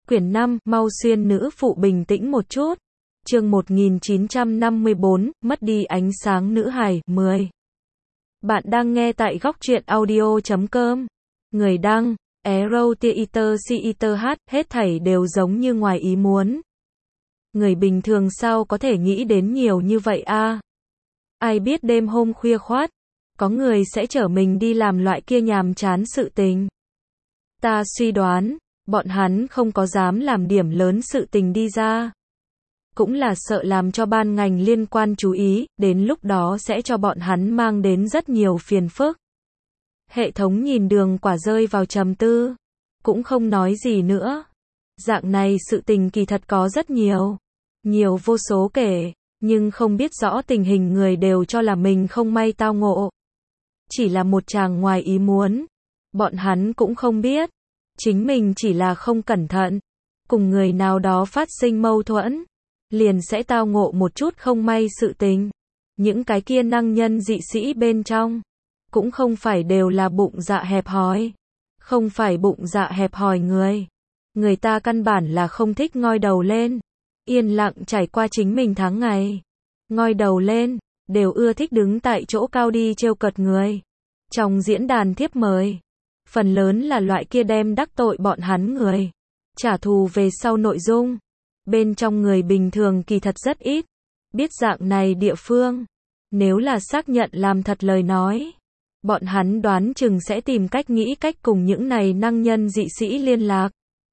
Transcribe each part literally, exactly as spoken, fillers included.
Quyển năm, mau xuyên nữ phụ bình tĩnh một chút. Chương một nghìn chín trăm năm mươi tư, mất đi ánh sáng nữ hài, mười. Bạn đang nghe tại góc truyện audio chấm com. Người đăng, Arrow Theater Theater H, hết thảy đều giống như ngoài ý muốn. Người bình thường sao có thể nghĩ đến nhiều như vậy a? À? Ai biết đêm hôm khuya khoắt, có người sẽ chở mình đi làm loại kia nhàm chán sự tình. Ta suy đoán, bọn hắn không có dám làm điểm lớn sự tình đi ra. Cũng là sợ làm cho ban ngành liên quan chú ý, đến lúc đó sẽ cho bọn hắn mang đến rất nhiều phiền phức. Hệ thống nhìn Đường Quả rơi vào trầm tư, cũng không nói gì nữa. Dạng này sự tình kỳ thật có rất nhiều, nhiều vô số kể, nhưng không biết rõ tình hình người đều cho là mình không may tao ngộ. Chỉ là một chàng ngoài ý muốn, bọn hắn cũng không biết, chính mình chỉ là không cẩn thận, cùng người nào đó phát sinh mâu thuẫn, liền sẽ tao ngộ một chút không may sự tình. Những cái kia năng nhân dị sĩ bên trong, cũng không phải đều là bụng dạ hẹp hòi, không phải bụng dạ hẹp hòi người. Người ta căn bản là không thích ngoi đầu lên, yên lặng trải qua chính mình tháng ngày. Ngoi đầu lên, đều ưa thích đứng tại chỗ cao đi trêu cợt người. Trong diễn đàn thiếp mời, phần lớn là loại kia đem đắc tội bọn hắn người, trả thù về sau nội dung. Bên trong người bình thường kỳ thật rất ít, biết dạng này địa phương, nếu là xác nhận làm thật lời nói, bọn hắn đoán chừng sẽ tìm cách nghĩ cách cùng những này năng nhân dị sĩ liên lạc,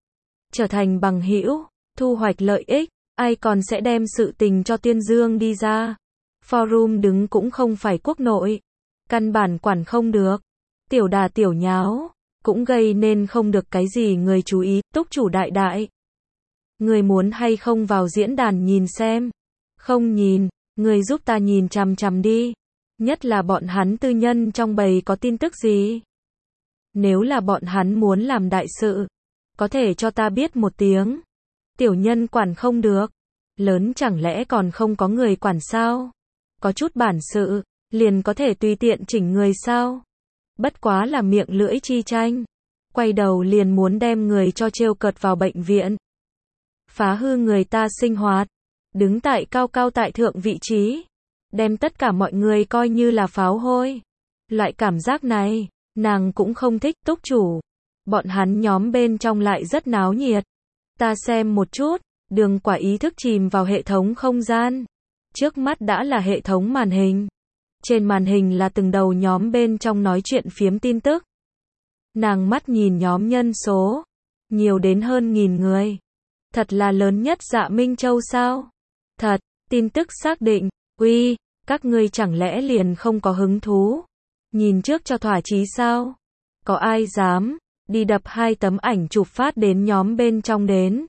trở thành bằng hữu, thu hoạch lợi ích. Ai còn sẽ đem sự tình cho tuyên dương đi ra. Forum đứng cũng không phải quốc nội, căn bản quản không được. Tiểu đà tiểu nháo, cũng gây nên không được cái gì người chú ý. Túc chủ đại đại, người muốn hay không vào diễn đàn nhìn xem? Không nhìn, người giúp ta nhìn chằm chằm đi. Nhất là bọn hắn tư nhân trong bầy có tin tức gì? Nếu là bọn hắn muốn làm đại sự, có thể cho ta biết một tiếng. Tiểu nhân quản không được, lớn chẳng lẽ còn không có người quản sao? Có chút bản sự, liền có thể tùy tiện chỉnh người sao? Bất quá là miệng lưỡi chi tranh, quay đầu liền muốn đem người cho trêu cợt vào bệnh viện, phá hư người ta sinh hoạt, đứng tại cao cao tại thượng vị trí, đem tất cả mọi người coi như là pháo hôi. Loại cảm giác này, nàng cũng không thích. Túc chủ, bọn hắn nhóm bên trong lại rất náo nhiệt. Ta xem một chút. Đường Quả ý thức chìm vào hệ thống không gian. Trước mắt đã là hệ thống màn hình. Trên màn hình là từng đầu nhóm bên trong nói chuyện phiếm tin tức. Nàng mắt nhìn nhóm nhân số, nhiều đến hơn nghìn người. Thật là lớn nhất Dạ Minh Châu sao? Thật, tin tức xác định. Uy, các ngươi chẳng lẽ liền không có hứng thú? Nhìn trước cho thỏa chí sao? Có ai dám đi đập hai tấm ảnh chụp phát đến nhóm bên trong đến?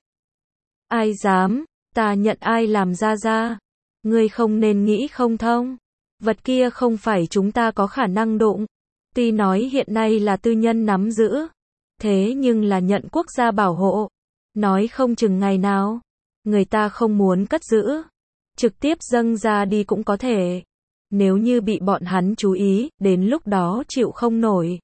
Ai dám? Ta nhận ai làm ra ra? Ngươi không nên nghĩ không thông. Vật kia không phải chúng ta có khả năng đụng. Tuy nói hiện nay là tư nhân nắm giữ, thế nhưng là nhận quốc gia bảo hộ. Nói không chừng ngày nào, người ta không muốn cất giữ, trực tiếp dâng ra đi cũng có thể. Nếu như bị bọn hắn chú ý, đến lúc đó chịu không nổi.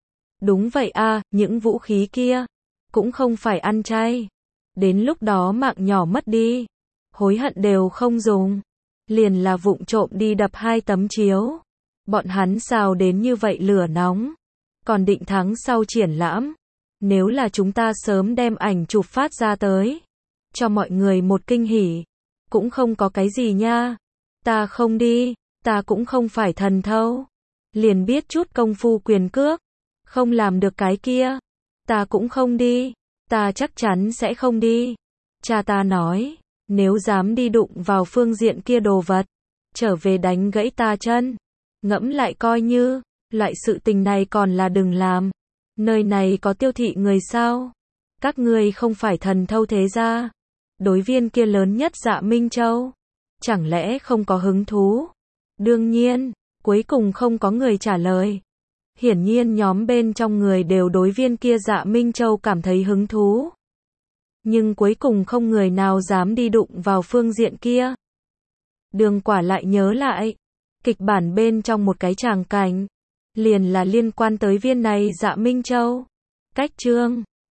Đúng vậy a, à, những vũ khí kia, cũng không phải ăn chay. Đến lúc đó mạng nhỏ mất đi, hối hận đều không dùng. Liền là vụng trộm đi đập hai tấm chiếu. Bọn hắn sao đến như vậy lửa nóng. Còn định tháng sau triển lãm. Nếu là chúng ta sớm đem ảnh chụp phát ra tới, cho mọi người một kinh hỉ, cũng không có cái gì nha. Ta không đi, ta cũng không phải thần thâu. Liền biết chút công phu quyền cước, không làm được cái kia. Ta cũng không đi, ta chắc chắn sẽ không đi. Cha ta nói, nếu dám đi đụng vào phương diện kia đồ vật, trở về đánh gãy ta chân. Ngẫm lại coi như, loại sự tình này còn là đừng làm. Nơi này có tiêu thị người sao? Các ngươi không phải thần thâu thế gia. Đối viên kia lớn nhất Dạ Minh Châu, chẳng lẽ không có hứng thú? Đương nhiên, cuối cùng không có người trả lời. Hiển nhiên nhóm bên trong người đều đối viên kia Dạ Minh Châu cảm thấy hứng thú. Nhưng cuối cùng không người nào dám đi đụng vào phương diện kia. Đường Quả lại nhớ lại, kịch bản bên trong một cái tràng cảnh, liền là liên quan tới viên này Dạ Minh Châu. Cách chương